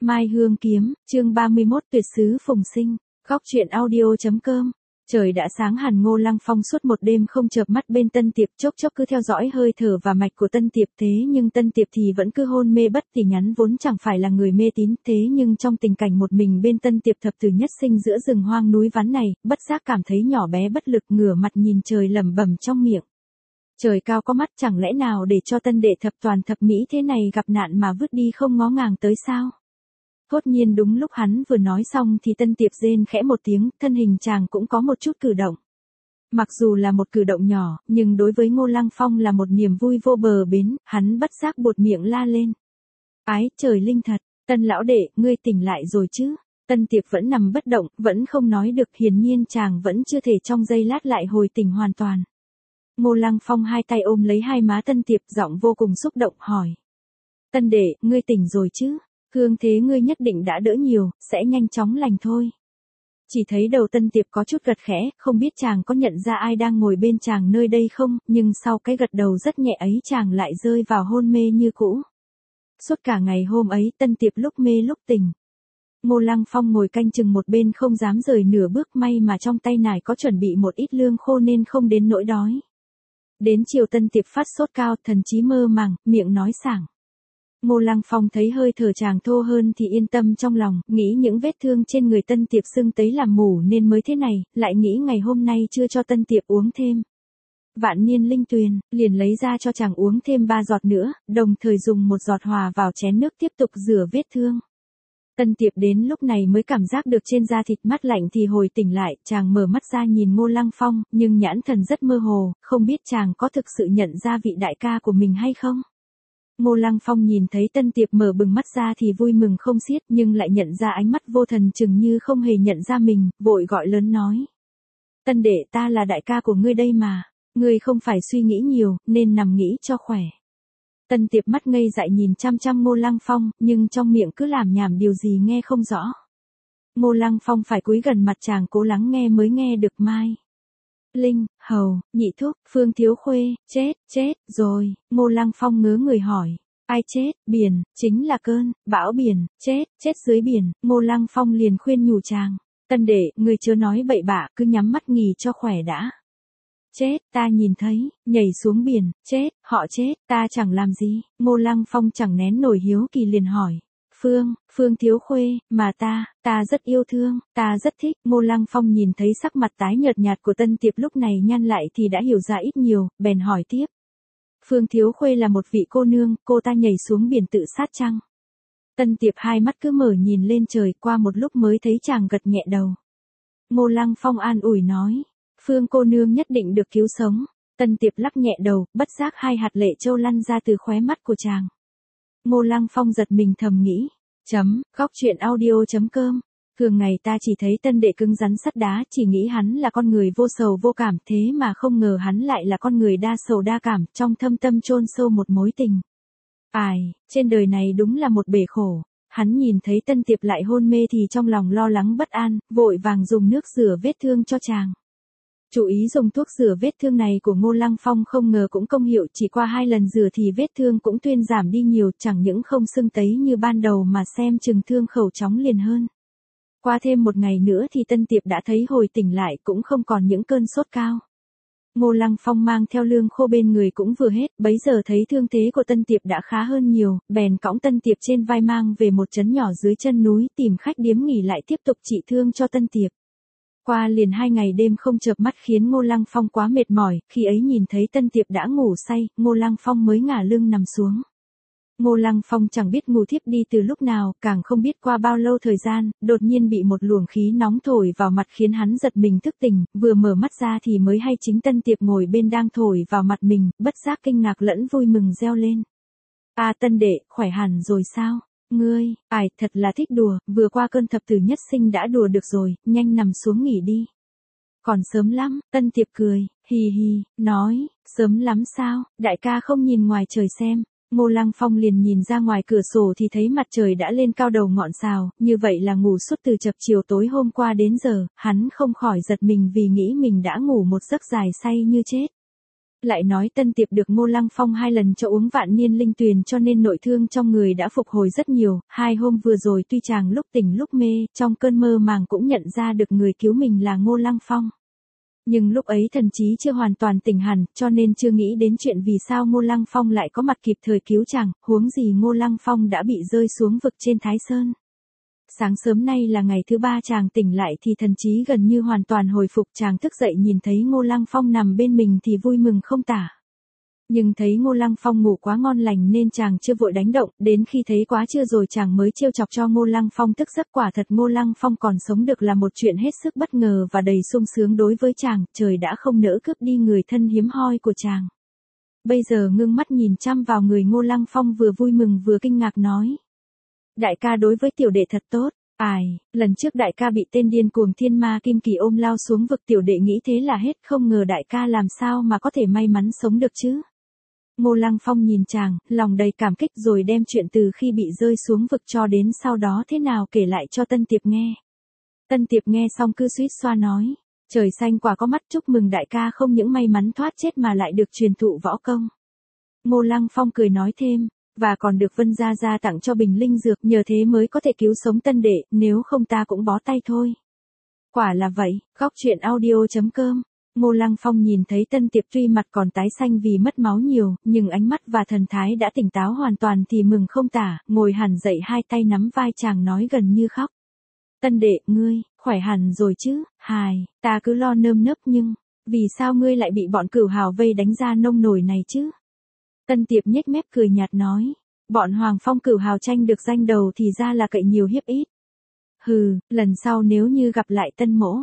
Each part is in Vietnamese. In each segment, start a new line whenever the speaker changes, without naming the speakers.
Mai Hương Kiếm, chương 31 tuyệt sứ phùng sinh, góc truyện audio.com. Trời đã sáng hẳn, Ngô Lăng Phong suốt một đêm không chợp mắt bên Tân Tiệp, chốc chốc cứ theo dõi hơi thở và mạch của Tân Tiệp, thế nhưng Tân Tiệp thì vẫn cứ hôn mê bất tỉnh. Hắn vốn chẳng phải là người mê tín, thế nhưng trong tình cảnh một mình bên Tân Tiệp thập tử nhất sinh giữa rừng hoang núi vắng này, bất giác cảm thấy nhỏ bé bất lực, ngửa mặt nhìn trời lẩm bẩm trong miệng. Trời cao có mắt, chẳng lẽ nào để cho tân đệ thập toàn thập mỹ thế này gặp nạn mà vứt đi không ngó ngàng tới sao? Thốt nhiên đúng lúc hắn vừa nói xong thì Tân Tiệp rên khẽ một tiếng, thân hình chàng cũng có một chút cử động. Mặc dù là một cử động nhỏ, nhưng đối với Ngô Lăng Phong là một niềm vui vô bờ bến, hắn bất giác buột miệng la lên. Ái trời linh thật, Tân lão đệ, ngươi tỉnh lại rồi chứ? Tân Tiệp vẫn nằm bất động, vẫn không nói được, hiển nhiên chàng vẫn chưa thể trong giây lát lại hồi tỉnh hoàn toàn. Ngô Lăng Phong hai tay ôm lấy hai má Tân Tiệp, giọng vô cùng xúc động hỏi. Tân đệ, ngươi tỉnh rồi chứ? Thương thế ngươi nhất định đã đỡ nhiều, sẽ nhanh chóng lành thôi. Chỉ thấy đầu Tân Tiệp có chút gật khẽ, không biết chàng có nhận ra ai đang ngồi bên chàng nơi đây không, nhưng sau cái gật đầu rất nhẹ ấy chàng lại rơi vào hôn mê như cũ. Suốt cả ngày hôm ấy Tân Tiệp lúc mê lúc tỉnh. Ngô Lăng Phong ngồi canh chừng một bên không dám rời nửa bước, may mà trong tay nải có chuẩn bị một ít lương khô nên không đến nỗi đói. Đến chiều Tân Tiệp phát sốt cao, thần trí mơ màng, miệng nói sảng. Ngô Lăng Phong thấy hơi thở chàng thô hơn thì yên tâm trong lòng, nghĩ những vết thương trên người Tân Tiệp sưng tấy làm mủ nên mới thế này, lại nghĩ ngày hôm nay chưa cho Tân Tiệp uống thêm Vạn Niên Linh Tuyền, liền lấy ra cho chàng uống thêm 3 giọt nữa, đồng thời dùng 1 giọt hòa vào chén nước tiếp tục rửa vết thương. Tân Tiệp đến lúc này mới cảm giác được trên da thịt mát lạnh thì hồi tỉnh lại, chàng mở mắt ra nhìn Ngô Lăng Phong, nhưng nhãn thần rất mơ hồ, không biết chàng có thực sự nhận ra vị đại ca của mình hay không. Ngô Lăng Phong nhìn thấy Tân Tiệp mở bừng mắt ra thì vui mừng không xiết, nhưng lại nhận ra ánh mắt vô thần chừng như không hề nhận ra mình, vội gọi lớn nói. Tân đệ, ta là đại ca của ngươi đây mà, ngươi không phải suy nghĩ nhiều, nên nằm nghỉ cho khỏe. Tân Tiệp mắt ngây dại nhìn chăm chăm Ngô Lăng Phong, nhưng trong miệng cứ lảm nhảm điều gì nghe không rõ. Ngô Lăng Phong phải cúi gần mặt chàng cố lắng nghe mới nghe được Mai Linh, Hầu, Nhị Thúc, Phương Thiếu Khuê, chết rồi. Ngô Lăng Phong ngớ người hỏi. Ai chết? Biển, chính là cơn bão biển, chết dưới biển. Ngô Lăng Phong liền khuyên nhủ chàng. Tân đệ, người chớ nói bậy bạ, cứ nhắm mắt nghỉ cho khỏe đã. Chết, ta nhìn thấy, nhảy xuống biển, họ chết, ta chẳng làm gì. Ngô Lăng Phong chẳng nén nổi hiếu kỳ liền hỏi. Phương Thiếu Khuê, mà ta rất yêu thương, ta rất thích. Ngô Lăng Phong nhìn thấy sắc mặt tái nhợt nhạt của Tân Tiệp lúc này nhăn lại thì đã hiểu ra ít nhiều, bèn hỏi tiếp. Phương Thiếu Khuê là một vị cô nương, cô ta nhảy xuống biển tự sát chăng? Tân Tiệp hai mắt cứ mở nhìn lên trời, qua một lúc mới thấy chàng gật nhẹ đầu. Ngô Lăng Phong an ủi nói. Phương cô nương nhất định được cứu sống. Tân Tiệp lắc nhẹ đầu, bất giác hai hạt lệ trâu lăn ra từ khóe mắt của chàng. Ngô Lăng Phong giật mình thầm nghĩ. Góc truyện audio.com. Thường ngày ta chỉ thấy tân đệ cứng rắn sắt đá, chỉ nghĩ hắn là con người vô sầu vô cảm, thế mà không ngờ hắn lại là con người đa sầu đa cảm, trong thâm tâm chôn sâu một mối tình. Trên đời này đúng là một bể khổ. Hắn nhìn thấy Tân Tiệp lại hôn mê thì trong lòng lo lắng bất an, vội vàng dùng nước rửa vết thương cho chàng. Chú ý dùng thuốc rửa vết thương này của Ngô Lăng Phong không ngờ cũng công hiệu, chỉ qua 2 lần rửa thì vết thương cũng thuyên giảm đi nhiều, chẳng những không sưng tấy như ban đầu mà xem chừng thương khẩu chóng liền hơn. Qua thêm 1 ngày nữa thì Tân Tiệp đã thấy hồi tỉnh lại, cũng không còn những cơn sốt cao. Ngô Lăng Phong mang theo lương khô bên người cũng vừa hết, bấy giờ thấy thương thế của Tân Tiệp đã khá hơn nhiều, bèn cõng Tân Tiệp trên vai mang về một trấn nhỏ dưới chân núi tìm khách điếm nghỉ lại tiếp tục trị thương cho Tân Tiệp. Qua liền 2 ngày đêm không chợp mắt khiến Ngô Lăng Phong quá mệt mỏi, khi ấy nhìn thấy Tân Tiệp đã ngủ say, Ngô Lăng Phong mới ngả lưng nằm xuống. Ngô Lăng Phong chẳng biết ngủ thiếp đi từ lúc nào, càng không biết qua bao lâu thời gian, đột nhiên bị một luồng khí nóng thổi vào mặt khiến hắn giật mình thức tỉnh, vừa mở mắt ra thì mới hay chính Tân Tiệp ngồi bên đang thổi vào mặt mình, bất giác kinh ngạc lẫn vui mừng reo lên. Tân đệ, khỏe hẳn rồi sao? Ngươi, thật là thích đùa, vừa qua cơn thập tử nhất sinh đã đùa được rồi, nhanh nằm xuống nghỉ đi. Còn sớm lắm, Tân Tiệp cười, hì, nói, sớm lắm sao, đại ca không nhìn ngoài trời xem. Ngô Lăng Phong liền nhìn ra ngoài cửa sổ thì thấy mặt trời đã lên cao đầu ngọn sào, như vậy là ngủ suốt từ chập chiều tối hôm qua đến giờ, hắn không khỏi giật mình vì nghĩ mình đã ngủ một giấc dài say như chết. Lại nói Tân Tiệp được Ngô Lăng Phong 2 lần cho uống vạn niên linh tuyền cho nên nội thương trong người đã phục hồi rất nhiều, 2 hôm vừa rồi tuy chàng lúc tỉnh lúc mê, trong cơn mơ màng cũng nhận ra được người cứu mình là Ngô Lăng Phong. Nhưng lúc ấy thần trí chưa hoàn toàn tỉnh hẳn, cho nên chưa nghĩ đến chuyện vì sao Ngô Lăng Phong lại có mặt kịp thời cứu chàng, huống gì Ngô Lăng Phong đã bị rơi xuống vực trên Thái Sơn. Sáng sớm nay là ngày thứ 3 chàng tỉnh lại thì thần trí gần như hoàn toàn hồi phục, chàng thức dậy nhìn thấy Ngô Lăng Phong nằm bên mình thì vui mừng không tả. Nhưng thấy Ngô Lăng Phong ngủ quá ngon lành nên chàng chưa vội đánh động, đến khi thấy quá trưa rồi chàng mới trêu chọc cho Ngô Lăng Phong thức giấc. Quả thật Ngô Lăng Phong còn sống được là một chuyện hết sức bất ngờ và đầy sung sướng đối với chàng, trời đã không nỡ cướp đi người thân hiếm hoi của chàng. Bây giờ ngưng mắt nhìn chăm vào người Ngô Lăng Phong vừa vui mừng vừa kinh ngạc nói. Đại ca đối với tiểu đệ thật tốt. Lần trước đại ca bị tên điên cuồng thiên ma kim kỳ ôm lao xuống vực, tiểu đệ nghĩ thế là hết, không ngờ đại ca làm sao mà có thể may mắn sống được chứ. Ngô Lăng Phong nhìn chàng, lòng đầy cảm kích rồi đem chuyện từ khi bị rơi xuống vực cho đến sau đó thế nào kể lại cho Tân Tiệp nghe. Tân Tiệp nghe xong cứ suýt xoa nói, trời xanh quả có mắt, chúc mừng đại ca không những may mắn thoát chết mà lại được truyền thụ võ công. Ngô Lăng Phong cười nói thêm, và còn được Vân Gia Gia tặng cho bình linh dược, nhờ thế mới có thể cứu sống Tân đệ, nếu không ta cũng bó tay thôi. Quả là vậy. Góc truyện audio.com. Ngô Lăng Phong nhìn thấy Tân Tiệp tuy mặt còn tái xanh vì mất máu nhiều, nhưng ánh mắt và thần thái đã tỉnh táo hoàn toàn thì mừng không tả, ngồi hẳn dậy, 2 tay nắm vai chàng nói gần như khóc. Tân đệ, ngươi, khỏe hẳn rồi chứ? Ta cứ lo nơm nớp nhưng, vì sao ngươi lại bị bọn Cửu Hào vây đánh ra nông nổi này chứ? Tân Tiệp nhếch mép cười nhạt nói, bọn Hoàng Phong Cửu Hào tranh được danh đầu thì ra là cậy nhiều hiếp ít. Lần sau nếu như gặp lại Tân mỗ,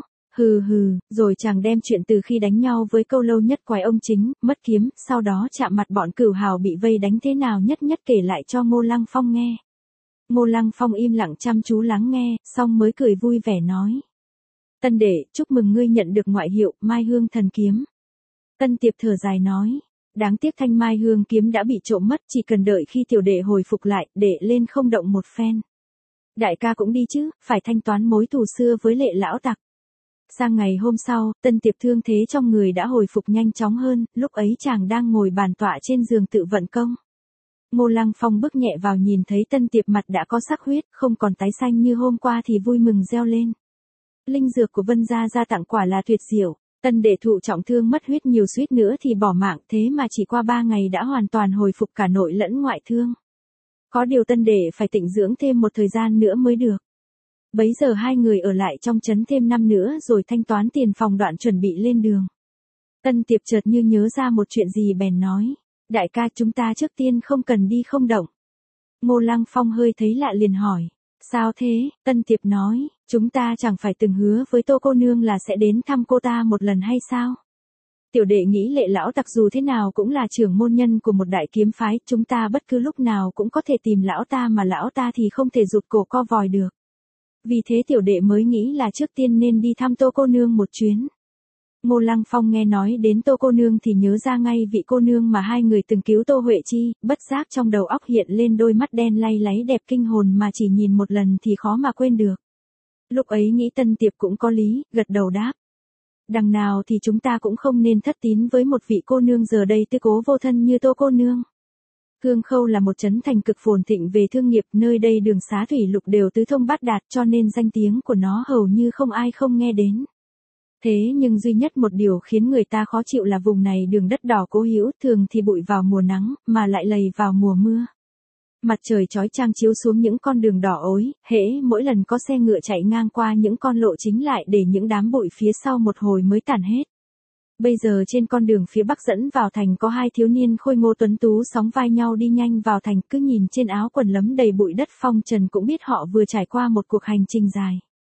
rồi chàng đem chuyện từ khi đánh nhau với Câu Lâu Nhất Quái ông Chính, mất kiếm, sau đó chạm mặt bọn Cửu Hào bị vây đánh thế nào nhất kể lại cho Ngô Lăng Phong nghe. Ngô Lăng Phong im lặng chăm chú lắng nghe, xong mới cười vui vẻ nói. Tân đệ, chúc mừng ngươi nhận được ngoại hiệu Mai Hương Thần Kiếm. Tân Tiệp thở dài nói. Đáng tiếc thanh Mai Hương kiếm đã bị trộm mất, chỉ cần đợi khi tiểu đệ hồi phục lại, đệ lên không động một phen. Đại ca cũng đi chứ, phải thanh toán mối thù xưa với Lệ lão tặc. Sang ngày hôm sau, Tân Tiệp thương thế trong người đã hồi phục nhanh chóng hơn, lúc ấy chàng đang ngồi bàn tọa trên giường tự vận công. Ngô Lăng Phong bước nhẹ vào nhìn thấy Tân Tiệp mặt đã có sắc huyết, không còn tái xanh như hôm qua thì vui mừng reo lên. Linh dược của Vân Gia Gia tặng quả là tuyệt diệu. Tân đệ thụ trọng thương mất huyết nhiều suýt nữa thì bỏ mạng, thế mà chỉ qua 3 ngày đã hoàn toàn hồi phục cả nội lẫn ngoại thương. Có điều Tân đệ phải tịnh dưỡng thêm một thời gian nữa mới được. Bấy giờ 2 người ở lại trong trấn thêm 5 nữa rồi thanh toán tiền phòng đoạn chuẩn bị lên đường. Tân Tiệp chợt như nhớ ra một chuyện gì bèn nói, đại ca chúng ta trước tiên không cần đi không động. Ngô Lăng Phong hơi thấy lạ liền hỏi. Sao thế? Tân Tiệp nói, chúng ta chẳng phải từng hứa với Tô cô nương là sẽ đến thăm cô ta một lần hay sao? Tiểu đệ nghĩ Lệ lão tặc dù thế nào cũng là trưởng môn nhân của một đại kiếm phái, chúng ta bất cứ lúc nào cũng có thể tìm lão ta mà lão ta thì không thể rụt cổ co vòi được. Vì thế tiểu đệ mới nghĩ là trước tiên nên đi thăm Tô cô nương một chuyến. Ngô Lăng Phong nghe nói đến Tô cô nương thì nhớ ra ngay vị cô nương mà 2 người từng cứu Tô Huệ Chi, bất giác trong đầu óc hiện lên đôi mắt đen lay láy đẹp kinh hồn mà chỉ nhìn một lần thì khó mà quên được. Lúc ấy nghĩ Tân Tiệp cũng có lý, gật đầu đáp. Đằng nào thì chúng ta cũng không nên thất tín với một vị cô nương giờ đây tư cố vô thân như Tô cô nương. Cương Khâu là một trấn thành cực phồn thịnh về thương nghiệp, nơi đây đường xá thủy lục đều tứ thông bát đạt cho nên danh tiếng của nó hầu như không ai không nghe đến. Thế nhưng duy nhất một điều khiến người ta khó chịu là vùng này đường đất đỏ cố hữu, thường thì bụi vào mùa nắng, mà lại lầy vào mùa mưa. Mặt trời chói chang chiếu xuống những con đường đỏ ối, hễ mỗi lần có xe ngựa chạy ngang qua những con lộ chính lại để những đám bụi phía sau một hồi mới tản hết. Bây giờ trên con đường phía bắc dẫn vào thành có 2 thiếu niên khôi ngô tuấn tú sóng vai nhau đi nhanh vào thành, cứ nhìn trên áo quần lấm đầy bụi đất phong trần cũng biết họ vừa trải qua một cuộc hành trình dài.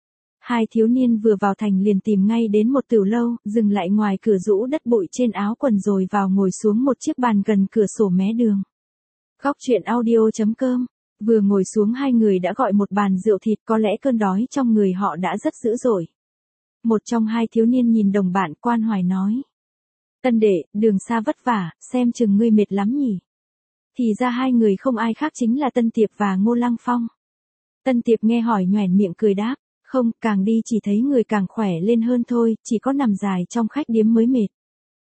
2 thiếu niên vừa vào thành liền tìm ngay đến một tửu lâu, dừng lại ngoài cửa rũ đất bụi trên áo quần rồi vào ngồi xuống một chiếc bàn gần cửa sổ mé đường. Góc truyện audio.com. Vừa ngồi xuống 2 người đã gọi một bàn rượu thịt, có lẽ cơn đói trong người họ đã rất dữ dội. Một trong 2 thiếu niên nhìn đồng bạn quan hoài nói. Tân đệ, đường xa vất vả, xem chừng ngươi mệt lắm nhỉ. Thì ra 2 người không ai khác chính là Tân Tiệp và Ngô Lăng Phong. Tân Tiệp nghe hỏi nhoẻn miệng cười đáp. Không, càng đi chỉ thấy người càng khỏe lên hơn thôi, chỉ có nằm dài trong khách điếm mới mệt.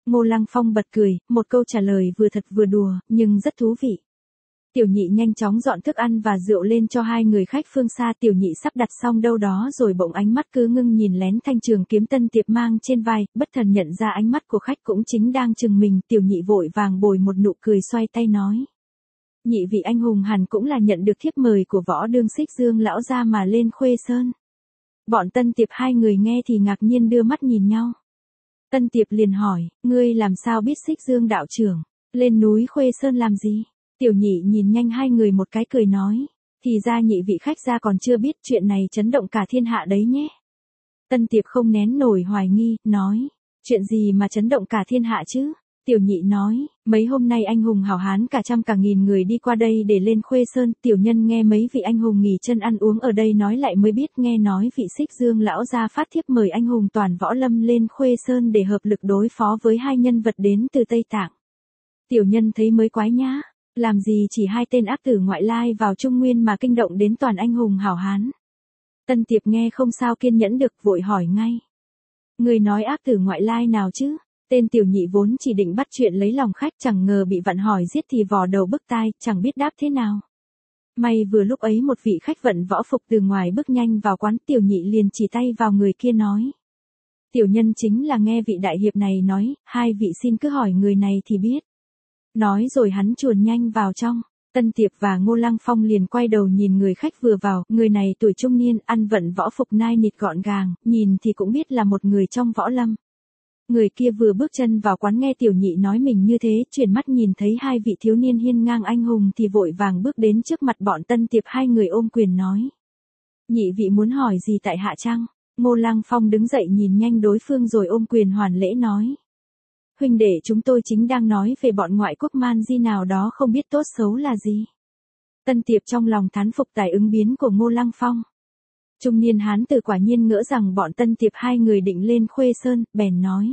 Ngô Lăng Phong bật cười, một câu trả lời vừa thật vừa đùa, nhưng rất thú vị. Tiểu nhị nhanh chóng dọn thức ăn và rượu lên cho hai người khách phương xa. Tiểu nhị sắp đặt xong đâu đó rồi bỗng ánh mắt cứ ngưng nhìn lén thanh trường kiếm Tân Tiệp mang trên vai, bất thần nhận ra ánh mắt của khách cũng chính đang chừng mình. Tiểu nhị vội vàng bồi một nụ cười xoay tay nói. Nhị vị anh hùng hẳn cũng là nhận được thiếp mời của Võ Đương Xích Dương lão gia mà lên Khuê Sơn. Bọn Tân Tiệp hai người nghe thì ngạc nhiên đưa mắt nhìn nhau. Tân Tiệp liền hỏi, ngươi làm sao biết Xích Dương đạo trưởng, lên núi Khuê Sơn làm gì? Tiểu nhị nhìn nhanh hai người một cái cười nói, thì ra nhị vị khách gia còn chưa biết chuyện này chấn động cả thiên hạ đấy nhé. Tân Tiệp không nén nổi hoài nghi, nói, chuyện gì mà chấn động cả thiên hạ chứ? Tiểu nhị nói, mấy hôm nay anh hùng hảo hán cả trăm cả nghìn người đi qua đây để lên Khuê Sơn, tiểu nhân nghe mấy vị anh hùng nghỉ chân ăn uống ở đây nói lại mới biết, nghe nói vị Xích Dương lão gia phát thiếp mời anh hùng toàn võ lâm lên Khuê Sơn để hợp lực đối phó với hai nhân vật đến từ Tây Tạng. Tiểu nhân thấy mới quái nhá, làm gì chỉ hai tên ác tử ngoại lai vào Trung Nguyên mà kinh động đến toàn anh hùng hảo hán. Tân Tiệp nghe không sao kiên nhẫn được, vội hỏi ngay. Người nói ác tử ngoại lai nào chứ? Tên tiểu nhị vốn chỉ định bắt chuyện lấy lòng khách, chẳng ngờ bị vặn hỏi giết thì vò đầu bứt tai, chẳng biết đáp thế nào. May vừa lúc ấy một vị khách vận võ phục từ ngoài bước nhanh vào quán, tiểu nhị liền chỉ tay vào người kia nói. Tiểu nhân chính là nghe vị đại hiệp này nói, hai vị xin cứ hỏi người này thì biết. Nói rồi hắn chuồn nhanh vào trong. Tân Tiệp và Ngô Lăng Phong liền quay đầu nhìn người khách vừa vào, người này tuổi trung niên, ăn vận võ phục nai nịt gọn gàng, nhìn thì cũng biết là một người trong võ lâm. Người kia vừa bước chân vào quán nghe tiểu nhị nói mình như thế, chuyển mắt nhìn thấy hai vị thiếu niên hiên ngang anh hùng thì vội vàng bước đến trước mặt bọn Tân Tiệp, hai người ôm quyền nói. Nhị vị muốn hỏi gì tại hạ chăng? Ngô Lăng Phong đứng dậy nhìn nhanh đối phương rồi ôm quyền hoàn lễ nói. Huynh đệ chúng tôi chính đang nói về bọn ngoại quốc man di nào đó không biết tốt xấu là gì. Tân Tiệp trong lòng thán phục tài ứng biến của Ngô Lăng Phong. Trung niên hán tử quả nhiên ngỡ rằng bọn Tân Tiệp hai người định lên Khuê Sơn, bèn nói.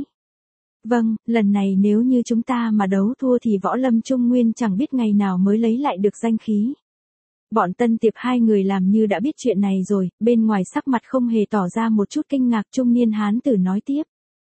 Vâng, lần này nếu như chúng ta mà đấu thua thì võ lâm Trung Nguyên chẳng biết ngày nào mới lấy lại được danh khí. Bọn Tân Tiệp hai người làm như đã biết chuyện này rồi, bên ngoài sắc mặt không hề tỏ ra một chút kinh ngạc. Trung niên hán tử nói tiếp.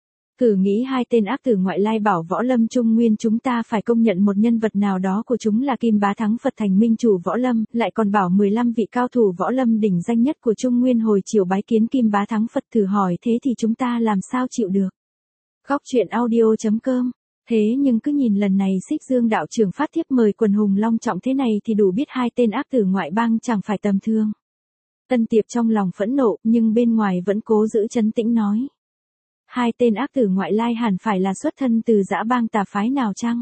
Cử nghĩ hai tên ác tử ngoại lai bảo võ lâm Trung Nguyên chúng ta phải công nhận một nhân vật nào đó của chúng là Kim Bá Thắng Phật thành minh chủ võ lâm, lại còn bảo 15 vị cao thủ võ lâm đỉnh danh nhất của Trung Nguyên hồi chiều bái kiến Kim Bá Thắng Phật, thử hỏi thế thì chúng ta làm sao chịu được. Góc truyện audio.com. Thế nhưng cứ nhìn lần này Xích Dương đạo trưởng phát thiếp mời quần hùng long trọng thế này thì đủ biết hai tên ác tử ngoại bang chẳng phải tầm thường. Tân Tiệp trong lòng phẫn nộ nhưng bên ngoài vẫn cố giữ trấn tĩnh nói. Hai tên ác tử ngoại lai hẳn phải là xuất thân từ dã bang tà phái nào chăng?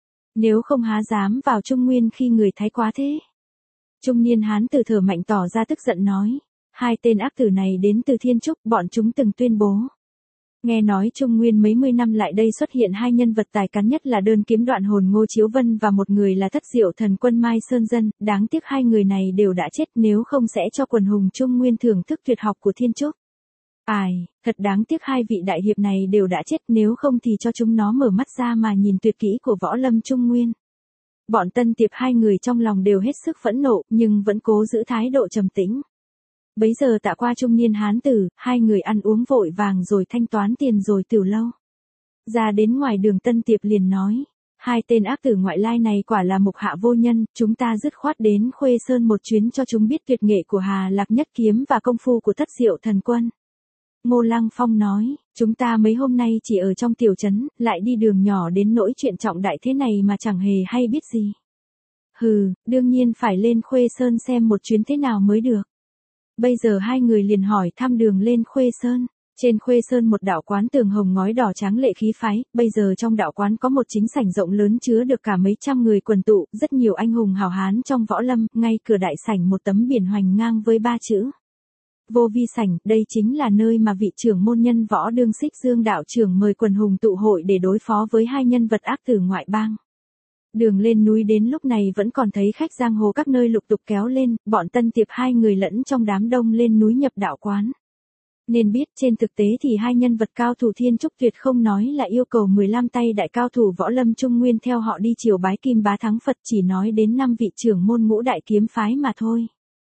Nếu không há dám vào Trung Nguyên khi người thái quá thế. Trung niên hán tử thở mạnh tỏ ra tức giận nói. Hai tên ác tử này đến từ Thiên Trúc, bọn chúng từng tuyên bố. Nghe nói Trung Nguyên mấy mươi năm lại đây xuất hiện hai nhân vật tài cán nhất là đơn kiếm đoạn hồn Ngô Chiếu Vân và một người là Thất Diệu thần quân Mai Sơn Dân, đáng tiếc hai người này đều đã chết, nếu không sẽ cho quần hùng Trung Nguyên thưởng thức tuyệt học của Thiên Trúc. Ai, thật đáng tiếc hai vị đại hiệp này đều đã chết, nếu không thì cho chúng nó mở mắt ra mà nhìn tuyệt kỹ của võ lâm Trung Nguyên. Bọn Tân Tiệp hai người trong lòng đều hết sức phẫn nộ nhưng vẫn cố giữ thái độ trầm tĩnh. Bấy giờ tạ qua trung niên hán tử, hai người ăn uống vội vàng rồi thanh toán tiền rồi từ lâu. Ra đến ngoài đường Tân Tiệp liền nói, hai tên ác tử ngoại lai này quả là mục hạ vô nhân, chúng ta dứt khoát đến Khuê Sơn một chuyến cho chúng biết tuyệt nghệ của Hà Lạc Nhất Kiếm và công phu của Thất Diệu thần quân. Ngô Lăng Phong nói, chúng ta mấy hôm nay chỉ ở trong tiểu trấn, lại đi đường nhỏ đến nỗi chuyện trọng đại thế này mà chẳng hề hay biết gì. Hừ, đương nhiên phải lên Khuê Sơn xem một chuyến thế nào mới được. Bây giờ hai người liền hỏi thăm đường lên Khuê Sơn. Trên Khuê Sơn một đạo quán tường hồng ngói đỏ tráng lệ khí phái, bây giờ trong đạo quán có một chính sảnh rộng lớn chứa được cả mấy trăm người quần tụ, rất nhiều anh hùng hào hán trong võ lâm, ngay cửa đại sảnh một tấm biển hoành ngang với ba chữ. Vô vi sảnh, đây chính là nơi mà vị trưởng môn nhân Võ Đương Xích Dương đạo trưởng mời quần hùng tụ hội để đối phó với hai nhân vật ác tử ngoại bang. Đường lên núi đến lúc này vẫn còn thấy khách giang hồ các nơi lục tục kéo lên, bọn Tân Tiệp hai người lẫn trong đám đông lên núi nhập đạo quán. Nên biết trên thực tế thì hai nhân vật cao thủ Thiên Trúc tuyệt không nói là yêu cầu 15 tay đại cao thủ võ lâm Trung Nguyên theo họ đi triều bái Kim Bá Thắng Phật, chỉ nói đến 5 vị trưởng môn ngũ đại kiếm phái mà thôi.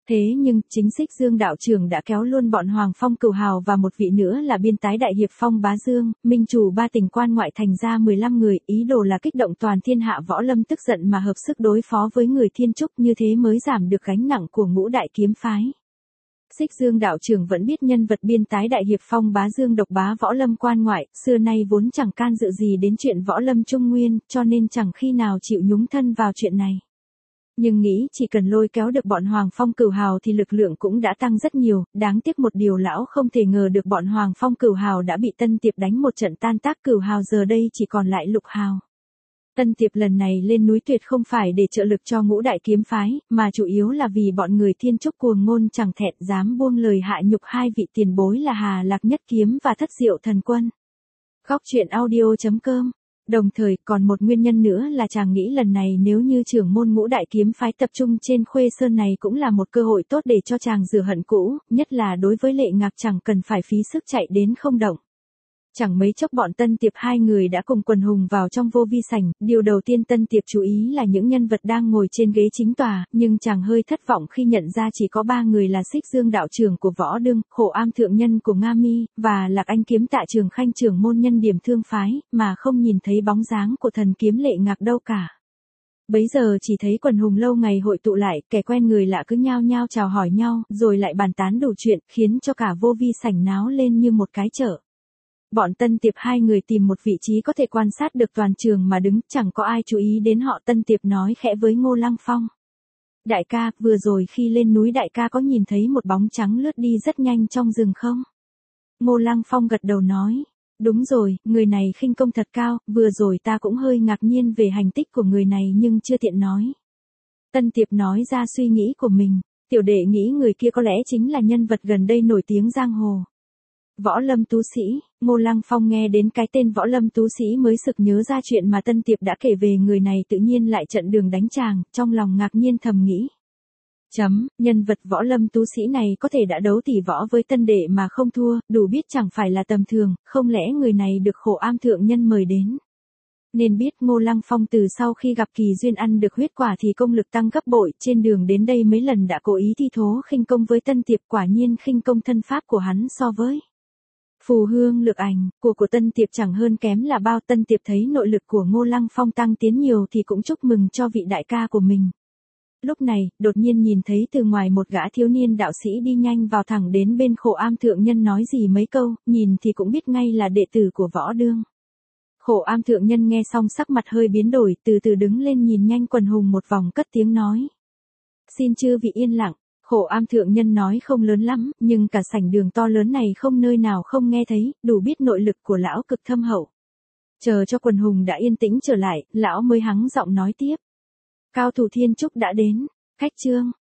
Thế nhưng, chính Xích Dương đạo trưởng đã kéo luôn bọn Hoàng Phong Cửu Hào và một vị nữa là biên tái đại hiệp Phong Bá Dương, minh chủ ba tỉnh quan ngoại thành ra 15 người, ý đồ là kích động toàn thiên hạ võ lâm tức giận mà hợp sức đối phó với người Thiên Trúc, như thế mới giảm được gánh nặng của ngũ đại kiếm phái. Xích Dương đạo trưởng vẫn biết nhân vật biên tái đại hiệp Phong Bá Dương độc bá võ lâm quan ngoại, xưa nay vốn chẳng can dự gì đến chuyện võ lâm trung nguyên, cho nên chẳng khi nào chịu nhúng thân vào chuyện này. Nhưng nghĩ chỉ cần lôi kéo được bọn Hoàng Phong Cửu Hào thì lực lượng cũng đã tăng rất nhiều, đáng tiếc một điều lão không thể ngờ được bọn Hoàng Phong Cửu Hào đã bị Tân Tiệp đánh một trận tan tác, Cửu Hào giờ đây chỉ còn lại Lục Hào. Tân Tiệp lần này lên núi tuyệt không phải để trợ lực cho ngũ đại kiếm phái, mà chủ yếu là vì bọn người Thiên Trúc cuồng ngôn chẳng thẹn dám buông lời hạ nhục hai vị tiền bối là Hà Lạc Nhất Kiếm và Thất Diệu Thần Quân. Góc truyện audio.com. Đồng thời, còn một nguyên nhân nữa là chàng nghĩ lần này nếu như trưởng môn ngũ đại kiếm phái tập trung trên Khuê Sơn này cũng là một cơ hội tốt để cho chàng rửa hận cũ, nhất là đối với Lệ Ngạc chẳng cần phải phí sức chạy đến không động. Chẳng mấy chốc bọn Tân Tiệp hai người đã cùng quần hùng vào trong vô vi sảnh, điều đầu tiên Tân Tiệp chú ý là những nhân vật đang ngồi trên ghế chính tòa, nhưng chàng hơi thất vọng khi nhận ra chỉ có 3 người là Xích Dương đạo trưởng của Võ Đương, Khổ Am thượng nhân của Nga Mi, và Lạc Anh kiếm tạ trường khanh trưởng môn nhân Điểm Thương phái, mà không nhìn thấy bóng dáng của thần kiếm Lệ Ngạc đâu cả. Bấy giờ chỉ thấy quần hùng lâu ngày hội tụ lại, kẻ quen người lạ cứ nhao nhao chào hỏi nhau, rồi lại bàn tán đủ chuyện, khiến cho cả vô vi sảnh náo lên như một cái chợ. Bọn Tân Tiệp hai người tìm một vị trí có thể quan sát được toàn trường mà đứng, chẳng có ai chú ý đến họ. Tân Tiệp nói khẽ với Ngô Lăng Phong. Đại ca, vừa rồi khi lên núi đại ca có nhìn thấy một bóng trắng lướt đi rất nhanh trong rừng không? Ngô Lăng Phong gật đầu nói. Đúng rồi, người này khinh công thật cao, vừa rồi ta cũng hơi ngạc nhiên về hành tích của người này nhưng chưa tiện nói. Tân Tiệp nói ra suy nghĩ của mình, tiểu đệ nghĩ người kia có lẽ chính là nhân vật gần đây nổi tiếng giang hồ. Võ Lâm Tú Sĩ. Ngô Lăng Phong nghe đến cái tên Võ Lâm Tú Sĩ mới sực nhớ ra chuyện mà Tân Tiệp đã kể về người này, tự nhiên lại trận đường đánh chàng, trong lòng ngạc nhiên thầm nghĩ. Nhân vật Võ Lâm Tú Sĩ này có thể đã đấu tỷ võ với Tân Đệ mà không thua, đủ biết chẳng phải là tầm thường, không lẽ người này được Khổ Am thượng nhân mời đến. Nên biết Ngô Lăng Phong từ sau khi gặp Kỳ Duyên ăn được huyết quả thì công lực tăng gấp bội, trên đường đến đây mấy lần đã cố ý thi thố khinh công với Tân Tiệp, quả nhiên khinh công thân pháp của hắn so với Phù Hương Lực Ảnh của Tân Tiệp chẳng hơn kém là bao. Tân Tiệp thấy nội lực của Ngô Lăng Phong tăng tiến nhiều thì cũng chúc mừng cho vị đại ca của mình. Lúc này, đột nhiên nhìn thấy từ ngoài một gã thiếu niên đạo sĩ đi nhanh vào thẳng đến bên Khổ Am thượng nhân nói gì mấy câu, nhìn thì cũng biết ngay là đệ tử của Võ Đương. Khổ Am thượng nhân nghe xong sắc mặt hơi biến đổi, từ từ đứng lên nhìn nhanh quần hùng một vòng cất tiếng nói. Xin chư vị yên lặng. Khổ Am thượng nhân nói không lớn lắm, nhưng cả sảnh đường to lớn này không nơi nào không nghe thấy, đủ biết nội lực của lão cực thâm hậu. Chờ cho quần hùng đã yên tĩnh trở lại, lão mới hắng giọng nói tiếp. Cao thủ Thiên Trúc đã đến. Khách trương.